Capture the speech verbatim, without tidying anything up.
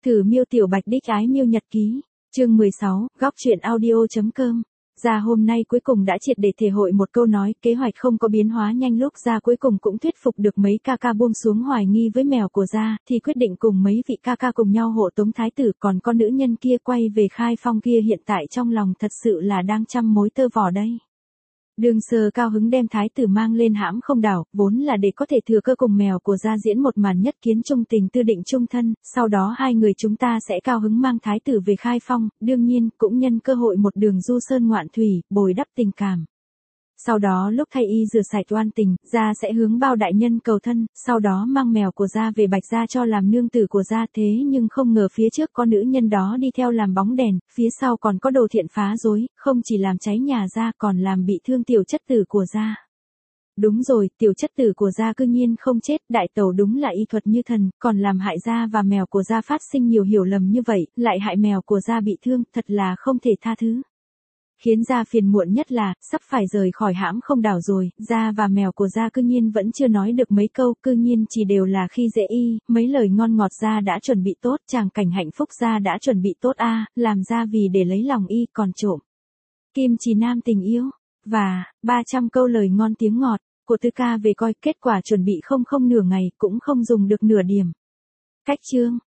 Thử miêu tiểu bạch đích ái miêu nhật ký, chương mười sáu, góc truyện audio.com. Ra hôm nay cuối cùng đã triệt để thể hội một câu nói, kế hoạch không có biến hóa nhanh, lúc ra cuối cùng cũng thuyết phục được mấy ca ca buông xuống hoài nghi với mèo của gia, thì quyết định cùng mấy vị ca ca cùng nhau hộ tống thái tử, còn con nữ nhân kia quay về Khai Phong kia hiện tại trong lòng thật sự là đang trăm mối tơ vò đây. Đường Sơ cao hứng đem thái tử mang lên hãm không đảo, vốn là để có thể thừa cơ cùng mèo của gia diễn một màn nhất kiến trung tình tư định trung thân, sau đó hai người chúng ta sẽ cao hứng mang thái tử về Khai Phong, đương nhiên cũng nhân cơ hội một đường du sơn ngoạn thủy, bồi đắp tình cảm. Sau đó lúc thay y rửa sạch oan tình, gia sẽ hướng bao đại nhân cầu thân, sau đó mang mèo của gia về Bạch gia cho làm nương tử của gia, thế nhưng không ngờ phía trước có nữ nhân đó đi theo làm bóng đèn, phía sau còn có đồ thiện phá rối, không chỉ làm cháy nhà gia còn làm bị thương tiểu chất tử của gia. Đúng rồi, tiểu chất tử của gia cư nhiên không chết, đại tẩu đúng là y thuật như thần, còn làm hại gia và mèo của gia phát sinh nhiều hiểu lầm như vậy, lại hại mèo của gia bị thương, thật là không thể tha thứ. Khiến gia phiền muộn nhất là, sắp phải rời khỏi hãm không đảo rồi, gia và mèo của gia cư nhiên vẫn chưa nói được mấy câu, cư nhiên chỉ đều là khi dễ y, mấy lời ngon ngọt gia đã chuẩn bị tốt, tràng cảnh hạnh phúc gia đã chuẩn bị tốt a, làm gia vì để lấy lòng y còn trộm kim chỉ nam tình yêu, và ba trăm câu lời ngon tiếng ngọt của Tư ca về coi, kết quả chuẩn bị không không nửa ngày cũng không dùng được nửa điểm. Cách chương,